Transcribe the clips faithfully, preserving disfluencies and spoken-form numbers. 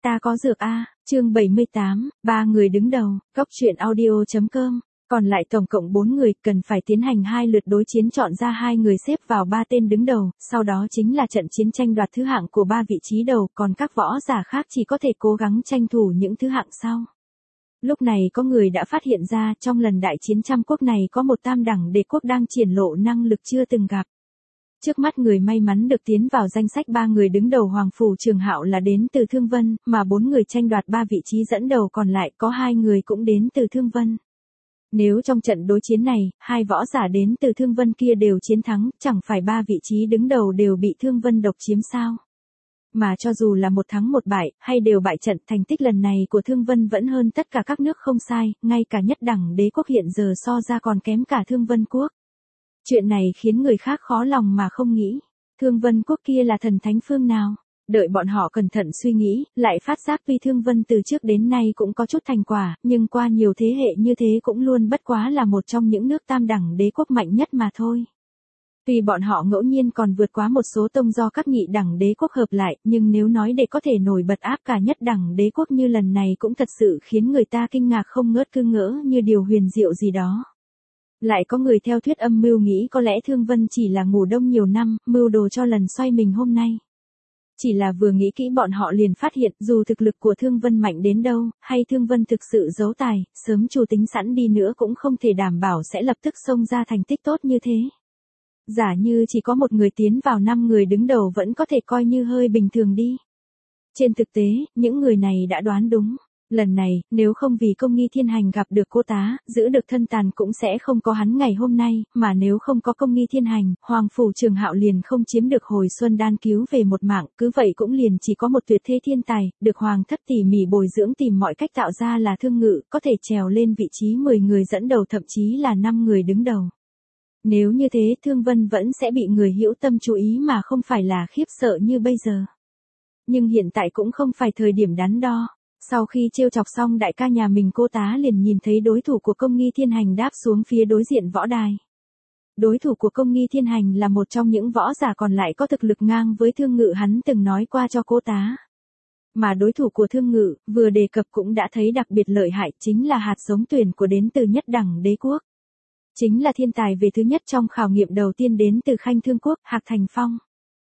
Ta có dược a, chương bảy mươi tám, ba người đứng đầu, góc truyện audio chấm com. Còn lại tổng cộng bốn người, cần phải tiến hành hai lượt đối chiến chọn ra hai người xếp vào ba tên đứng đầu, sau đó chính là trận chiến tranh đoạt thứ hạng của ba vị trí đầu, còn các võ giả khác chỉ có thể cố gắng tranh thủ những thứ hạng sau. Lúc này có người đã phát hiện ra trong lần đại chiến trăm quốc này có một tam đẳng đế quốc đang triển lộ năng lực chưa từng gặp. Trước mắt người may mắn được tiến vào danh sách ba người đứng đầu Hoàng Phủ Trường Hạo là đến từ Thương Vân, mà bốn người tranh đoạt ba vị trí dẫn đầu còn lại có hai người cũng đến từ Thương Vân. Nếu trong trận đối chiến này, hai võ giả đến từ Thương Vân kia đều chiến thắng, chẳng phải ba vị trí đứng đầu đều bị Thương Vân độc chiếm sao? Mà cho dù là một thắng một bại, hay đều bại trận, thành tích lần này của Thương Vân vẫn hơn tất cả các nước không sai, ngay cả nhất đẳng đế quốc hiện giờ so ra còn kém cả Thương Vân quốc. Chuyện này khiến người khác khó lòng mà không nghĩ, Thương Vân quốc kia là thần thánh phương nào? Đợi bọn họ cẩn thận suy nghĩ, lại phát giác tuy Thương Vân từ trước đến nay cũng có chút thành quả, nhưng qua nhiều thế hệ như thế cũng luôn bất quá là một trong những nước tam đẳng đế quốc mạnh nhất mà thôi. Tuy bọn họ ngẫu nhiên còn vượt quá một số tông do các nhị đẳng đế quốc hợp lại, nhưng nếu nói để có thể nổi bật áp cả nhất đẳng đế quốc như lần này cũng thật sự khiến người ta kinh ngạc không ngớt cứ ngỡ như điều huyền diệu gì đó. Lại có người theo thuyết âm mưu nghĩ có lẽ Thương Vân chỉ là ngủ đông nhiều năm, mưu đồ cho lần xoay mình hôm nay. Chỉ là vừa nghĩ kỹ bọn họ liền phát hiện dù thực lực của Thương Vân mạnh đến đâu, hay Thương Vân thực sự giấu tài, sớm chủ tính sẵn đi nữa cũng không thể đảm bảo sẽ lập tức xông ra thành tích tốt như thế. Giả như chỉ có một người tiến vào năm người đứng đầu vẫn có thể coi như hơi bình thường đi. Trên thực tế, những người này đã đoán đúng. Lần này, nếu không vì Công Nghi Thiên Hành gặp được cô tá, giữ được thân tàn cũng sẽ không có hắn ngày hôm nay, mà nếu không có Công Nghi Thiên Hành, Hoàng Phủ Trường Hạo liền không chiếm được hồi xuân đan cứu về một mạng, cứ vậy cũng liền chỉ có một tuyệt thế thiên tài, được Hoàng thất tỉ mỉ bồi dưỡng tìm mọi cách tạo ra là Thương Ngự, có thể trèo lên vị trí mười người dẫn đầu thậm chí là năm người đứng đầu. Nếu như thế Thương Vân vẫn sẽ bị người hữu tâm chú ý mà không phải là khiếp sợ như bây giờ. Nhưng hiện tại cũng không phải thời điểm đắn đo. Sau khi trêu chọc xong đại ca nhà mình cô tá liền nhìn thấy đối thủ của Công Nghi Thiên Hành đáp xuống phía đối diện võ đài. Đối thủ của Công Nghi Thiên Hành là một trong những võ giả còn lại có thực lực ngang với Thương Ngự hắn từng nói qua cho cô tá. Mà đối thủ của Thương Ngự, vừa đề cập cũng đã thấy đặc biệt lợi hại chính là hạt giống tuyển của đến từ nhất đẳng đế quốc. Chính là thiên tài về thứ nhất trong khảo nghiệm đầu tiên đến từ Khanh Thương quốc, Hạc Thành Phong.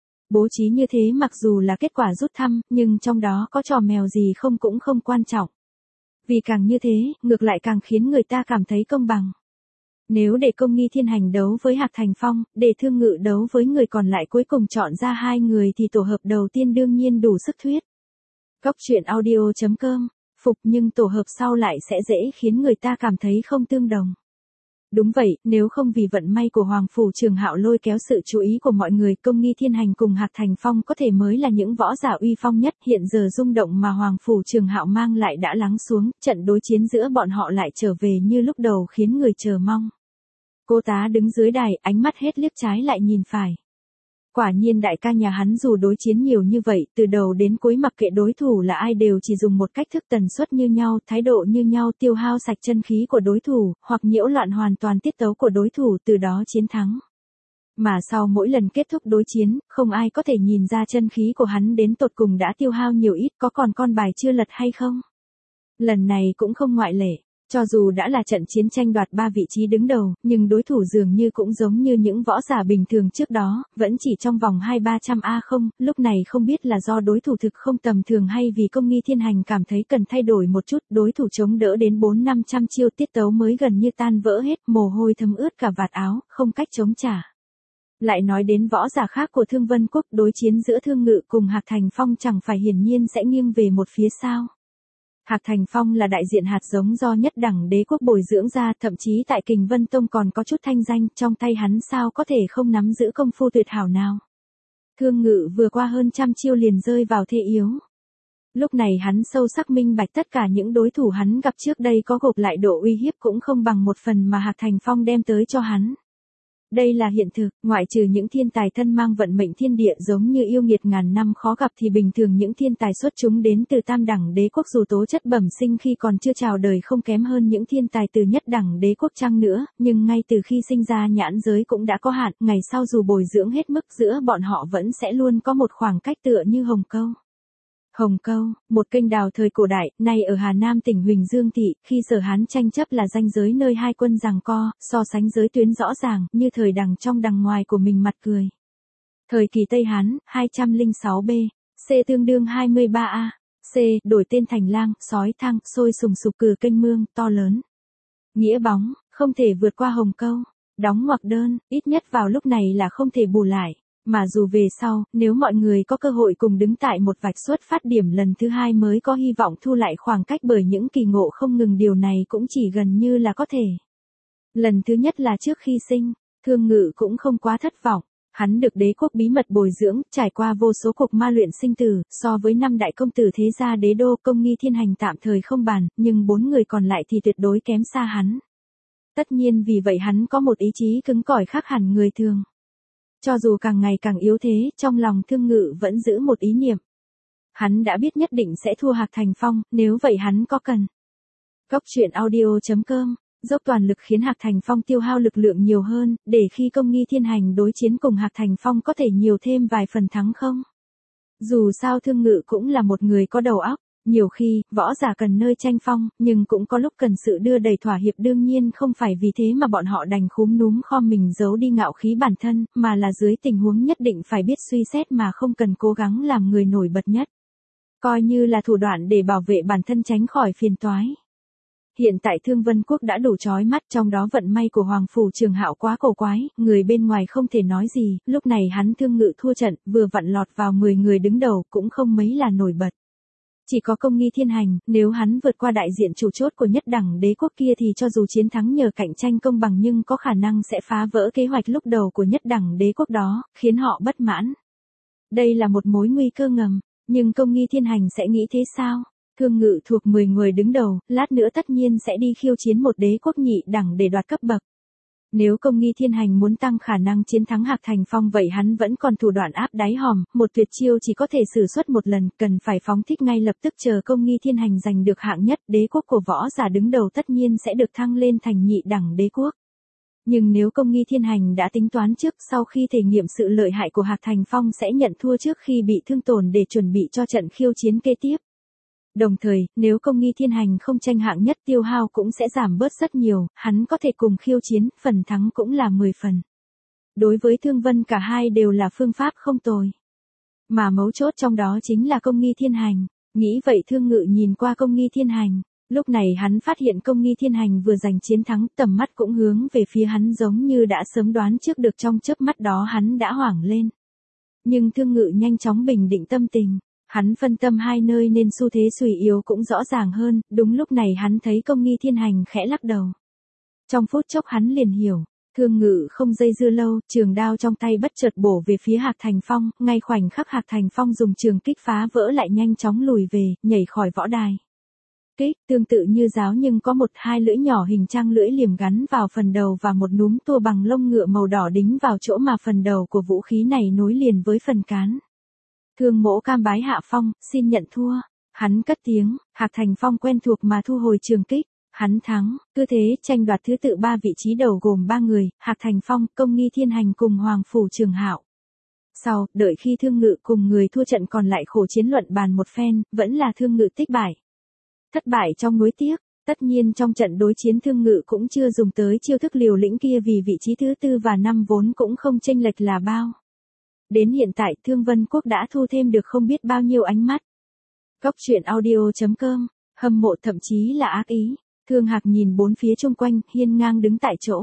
Bố trí như thế mặc dù là kết quả rút thăm, nhưng trong đó có trò mèo gì không cũng không quan trọng. Vì càng như thế, ngược lại càng khiến người ta cảm thấy công bằng. Nếu để Công Nghi Thiên Hành đấu với Hạc Thành Phong, để Thương Ngự đấu với người còn lại cuối cùng chọn ra hai người thì tổ hợp đầu tiên đương nhiên đủ sức thuyết. Góc truyện audio chấm com, phục nhưng tổ hợp sau lại sẽ dễ khiến người ta cảm thấy không tương đồng. Đúng vậy, nếu không vì vận may của Hoàng Phủ Trường Hạo lôi kéo sự chú ý của mọi người, Công Nghi Thiên Hành cùng Hạc Thành Phong có thể mới là những võ giả uy phong nhất, hiện giờ rung động mà Hoàng Phủ Trường Hạo mang lại đã lắng xuống, trận đối chiến giữa bọn họ lại trở về như lúc đầu khiến người chờ mong. Cô tá đứng dưới đài, ánh mắt hết liếc trái lại nhìn phải. Quả nhiên đại ca nhà hắn dù đối chiến nhiều như vậy, từ đầu đến cuối mặc kệ đối thủ là ai đều chỉ dùng một cách thức tần suất như nhau, thái độ như nhau tiêu hao sạch chân khí của đối thủ, hoặc nhiễu loạn hoàn toàn tiết tấu của đối thủ từ đó chiến thắng. Mà sau mỗi lần kết thúc đối chiến, không ai có thể nhìn ra chân khí của hắn đến tột cùng đã tiêu hao nhiều ít có còn con bài chưa lật hay không. Lần này cũng không ngoại lệ. Cho dù đã là trận chiến tranh đoạt ba vị trí đứng đầu, nhưng đối thủ dường như cũng giống như những võ giả bình thường trước đó, vẫn chỉ trong vòng hai ba trăm A không, lúc này không biết là do đối thủ thực không tầm thường hay vì Công Nghi Thiên Hành cảm thấy cần thay đổi một chút, đối thủ chống đỡ đến bốn năm trăm chiêu tiết tấu mới gần như tan vỡ hết, mồ hôi thấm ướt cả vạt áo, không cách chống trả. Lại nói đến võ giả khác của Thương Vân quốc, đối chiến giữa Thương Ngự cùng Hạc Thành Phong chẳng phải hiển nhiên sẽ nghiêng về một phía sao. Hạc Thành Phong là đại diện hạt giống do nhất đẳng đế quốc bồi dưỡng ra, thậm chí tại Kình Vân Tông còn có chút thanh danh, trong tay hắn sao có thể không nắm giữ công phu tuyệt hảo nào. Thương Ngự vừa qua hơn trăm chiêu liền rơi vào thế yếu. Lúc này hắn sâu sắc minh bạch tất cả những đối thủ hắn gặp trước đây có gộp lại độ uy hiếp cũng không bằng một phần mà Hạc Thành Phong đem tới cho hắn. Đây là hiện thực, ngoại trừ những thiên tài thân mang vận mệnh thiên địa giống như yêu nghiệt ngàn năm khó gặp thì bình thường những thiên tài xuất chúng đến từ tam đẳng đế quốc dù tố chất bẩm sinh khi còn chưa chào đời không kém hơn những thiên tài từ nhất đẳng đế quốc chăng nữa, nhưng ngay từ khi sinh ra nhãn giới cũng đã có hạn, ngày sau dù bồi dưỡng hết mức giữa bọn họ vẫn sẽ luôn có một khoảng cách tựa như hồng câu. Hồng Câu, một kênh đào thời cổ đại, nay ở Hà Nam tỉnh Huỳnh Dương Thị, khi Sở Hán tranh chấp là ranh giới nơi hai quân giằng co, so sánh giới tuyến rõ ràng, như thời đằng trong đằng ngoài của mình mặt cười. Thời kỳ Tây Hán, hai trăm lẻ sáu B, C tương đương hai mươi ba A, C, đổi tên thành Lang, sói thang, sôi sùng sục cử kênh mương, to lớn. Nghĩa bóng, không thể vượt qua Hồng Câu. Đóng ngoặc đơn, ít nhất vào lúc này là không thể bù lại. Mà dù về sau, nếu mọi người có cơ hội cùng đứng tại một vạch xuất phát điểm lần thứ hai mới có hy vọng thu lại khoảng cách bởi những kỳ ngộ không ngừng, điều này cũng chỉ gần như là có thể. Lần thứ nhất là trước khi sinh, Thương Ngự cũng không quá thất vọng. Hắn được đế quốc bí mật bồi dưỡng, trải qua vô số cuộc ma luyện sinh tử, so với năm đại công tử thế gia đế đô, Công Nghi Thiên Hành tạm thời không bàn, nhưng bốn người còn lại thì tuyệt đối kém xa hắn. Tất nhiên vì vậy hắn có một ý chí cứng cỏi khác hẳn người thường. Cho dù càng ngày càng yếu thế, trong lòng Thương Ngự vẫn giữ một ý niệm. Hắn đã biết nhất định sẽ thua Hạc Thành Phong, nếu vậy hắn có cần. Góc truyện audio chấm com, dốc toàn lực khiến Hạc Thành Phong tiêu hao lực lượng nhiều hơn, để khi Công Nghi Thiên Hành đối chiến cùng Hạc Thành Phong có thể nhiều thêm vài phần thắng không? Dù sao Thương Ngự cũng là một người có đầu óc. Nhiều khi, võ giả cần nơi tranh phong, nhưng cũng có lúc cần sự đưa đẩy thỏa hiệp, đương nhiên không phải vì thế mà bọn họ đành khúm núm khom mình giấu đi ngạo khí bản thân, mà là dưới tình huống nhất định phải biết suy xét mà không cần cố gắng làm người nổi bật nhất. Coi như là thủ đoạn để bảo vệ bản thân tránh khỏi phiền toái. Hiện tại Thương Vân Quốc đã đủ chói mắt, trong đó vận may của Hoàng Phủ Trường Hạo quá cổ quái, người bên ngoài không thể nói gì, lúc này hắn Thương Ngự thua trận, vừa vặn lọt vào mười người đứng đầu, cũng không mấy là nổi bật. Chỉ có Công Nghi Thiên Hành, nếu hắn vượt qua đại diện chủ chốt của nhất đẳng đế quốc kia thì cho dù chiến thắng nhờ cạnh tranh công bằng nhưng có khả năng sẽ phá vỡ kế hoạch lúc đầu của nhất đẳng đế quốc đó, khiến họ bất mãn. Đây là một mối nguy cơ ngầm, nhưng Công Nghi Thiên Hành sẽ nghĩ thế sao? Thương Ngự thuộc mười người đứng đầu, lát nữa tất nhiên sẽ đi khiêu chiến một đế quốc nhị đẳng để đoạt cấp bậc. Nếu Công Nghi Thiên Hành muốn tăng khả năng chiến thắng Hạc Thành Phong vậy hắn vẫn còn thủ đoạn áp đáy hòm, một tuyệt chiêu chỉ có thể sử xuất một lần, cần phải phóng thích ngay lập tức chờ Công Nghi Thiên Hành giành được hạng nhất, đế quốc của võ giả đứng đầu tất nhiên sẽ được thăng lên thành nhị đẳng đế quốc. Nhưng nếu Công Nghi Thiên Hành đã tính toán trước, sau khi thể nghiệm sự lợi hại của Hạc Thành Phong sẽ nhận thua trước khi bị thương tổn để chuẩn bị cho trận khiêu chiến kế tiếp. Đồng thời, nếu Công Nghi Thiên Hành không tranh hạng nhất tiêu hao cũng sẽ giảm bớt rất nhiều, hắn có thể cùng khiêu chiến, phần thắng cũng là mười phần. Đối với Thương Vân cả hai đều là phương pháp không tồi. Mà mấu chốt trong đó chính là Công Nghi Thiên Hành. Nghĩ vậy Thương Ngự nhìn qua Công Nghi Thiên Hành. Lúc này hắn phát hiện Công Nghi Thiên Hành vừa giành chiến thắng, tầm mắt cũng hướng về phía hắn giống như đã sớm đoán trước được, trong chớp mắt đó hắn đã hoảng lên. Nhưng Thương Ngự nhanh chóng bình định tâm tình. Hắn phân tâm hai nơi nên xu thế suy yếu cũng rõ ràng hơn, đúng lúc này hắn thấy Công Nghi Thiên Hành khẽ lắc đầu. Trong phút chốc hắn liền hiểu, Thương Ngự không dây dưa lâu, trường đao trong tay bất chợt bổ về phía Hạc Thành Phong, ngay khoảnh khắc Hạc Thành Phong dùng trường kích phá vỡ lại nhanh chóng lùi về, nhảy khỏi võ đài. Kích tương tự như giáo nhưng có một hai lưỡi nhỏ hình trang lưỡi liềm gắn vào phần đầu và một núm tua bằng lông ngựa màu đỏ đính vào chỗ mà phần đầu của vũ khí này nối liền với phần cán. Thương Mỗ cam bái hạ phong, xin nhận thua. Hắn cất tiếng, Hạc Thành Phong quen thuộc mà thu hồi trường kích. Hắn thắng, cứ thế tranh đoạt thứ tự ba vị trí đầu gồm ba người, Hạc Thành Phong, Công Nghi Thiên Hành cùng Hoàng Phủ Trường Hạo. Sau, đợi khi Thương Ngự cùng người thua trận còn lại khổ chiến luận bàn một phen, vẫn là Thương Ngự tích bại. Thất bại trong nuối tiếc, tất nhiên trong trận đối chiến Thương Ngự cũng chưa dùng tới chiêu thức liều lĩnh kia vì vị trí thứ tư và năm vốn cũng không chênh lệch là bao. Đến hiện tại Thương Vân Quốc đã thu thêm được không biết bao nhiêu ánh mắt. Góc truyện audio chấm com, hâm mộ thậm chí là ác ý. Thương Hạc nhìn bốn phía chung quanh, hiên ngang đứng tại chỗ.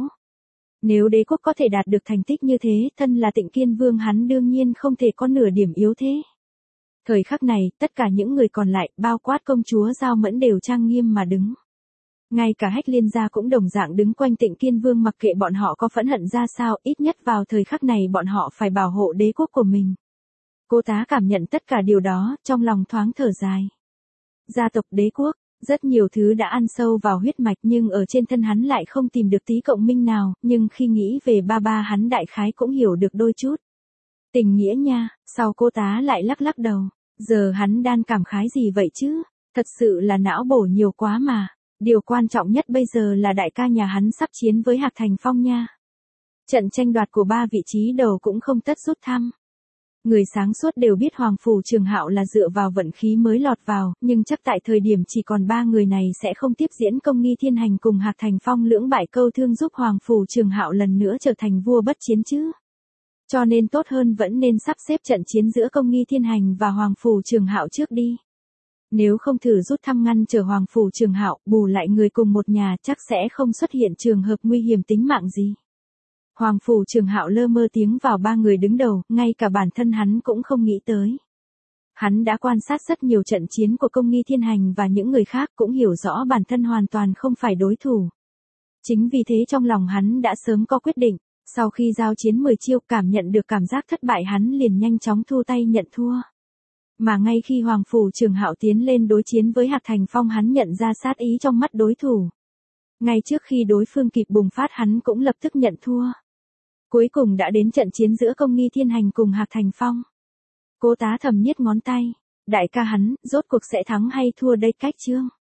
Nếu đế quốc có thể đạt được thành tích như thế, thân là Tịnh Kiên Vương hắn đương nhiên không thể có nửa điểm yếu thế. Thời khắc này, tất cả những người còn lại, bao quát công chúa Giao Mẫn đều trang nghiêm mà đứng. Ngay cả Hách Liên gia cũng đồng dạng đứng quanh Tịnh Kiên Vương, mặc kệ bọn họ có phẫn hận ra sao, ít nhất vào thời khắc này bọn họ phải bảo hộ đế quốc của mình. Cô tá cảm nhận tất cả điều đó, trong lòng thoáng thở dài. Gia tộc đế quốc, rất nhiều thứ đã ăn sâu vào huyết mạch nhưng ở trên thân hắn lại không tìm được tí cộng minh nào, nhưng khi nghĩ về ba ba hắn đại khái cũng hiểu được đôi chút. Tình nghĩa nha, sau cô tá lại lắc lắc đầu, giờ hắn đang cảm khái gì vậy chứ, thật sự là não bổ nhiều quá mà. Điều quan trọng nhất bây giờ là đại ca nhà hắn sắp chiến với Hạc Thành Phong nha. Trận tranh đoạt của ba vị trí đầu cũng không tất rút thăm. Người sáng suốt đều biết Hoàng Phủ Trường Hạo là dựa vào vận khí mới lọt vào, nhưng chắc tại thời điểm chỉ còn ba người này sẽ không tiếp diễn công nghi thiên hành cùng Hạc Thành Phong lưỡng bại câu thương giúp Hoàng Phủ Trường Hạo lần nữa trở thành vua bất chiến chứ. Cho nên tốt hơn vẫn nên sắp xếp trận chiến giữa công nghi thiên hành và Hoàng Phủ Trường Hạo trước đi. Nếu không thử rút thăm ngăn trở Hoàng Phủ Trường Hạo, bù lại người cùng một nhà chắc sẽ không xuất hiện trường hợp nguy hiểm tính mạng gì. Hoàng Phủ Trường Hạo lơ mơ tiếng vào ba người đứng đầu, ngay cả bản thân hắn cũng không nghĩ tới. Hắn đã quan sát rất nhiều trận chiến của công nghi thiên hành và những người khác cũng hiểu rõ bản thân hoàn toàn không phải đối thủ. Chính vì thế trong lòng hắn đã sớm có quyết định, sau khi giao chiến mười chiêu cảm nhận được cảm giác thất bại hắn liền nhanh chóng thu tay nhận thua. Mà ngay khi Hoàng Phủ Trường Hạo tiến lên đối chiến với Hạc Thành Phong hắn nhận ra sát ý trong mắt đối thủ. Ngay trước khi đối phương kịp bùng phát hắn cũng lập tức nhận thua. Cuối cùng đã đến trận chiến giữa công nghi thiên hành cùng Hạc Thành Phong. Cố Tá Thầm niết ngón tay. Đại ca hắn, rốt cuộc sẽ thắng hay thua đây cách chương.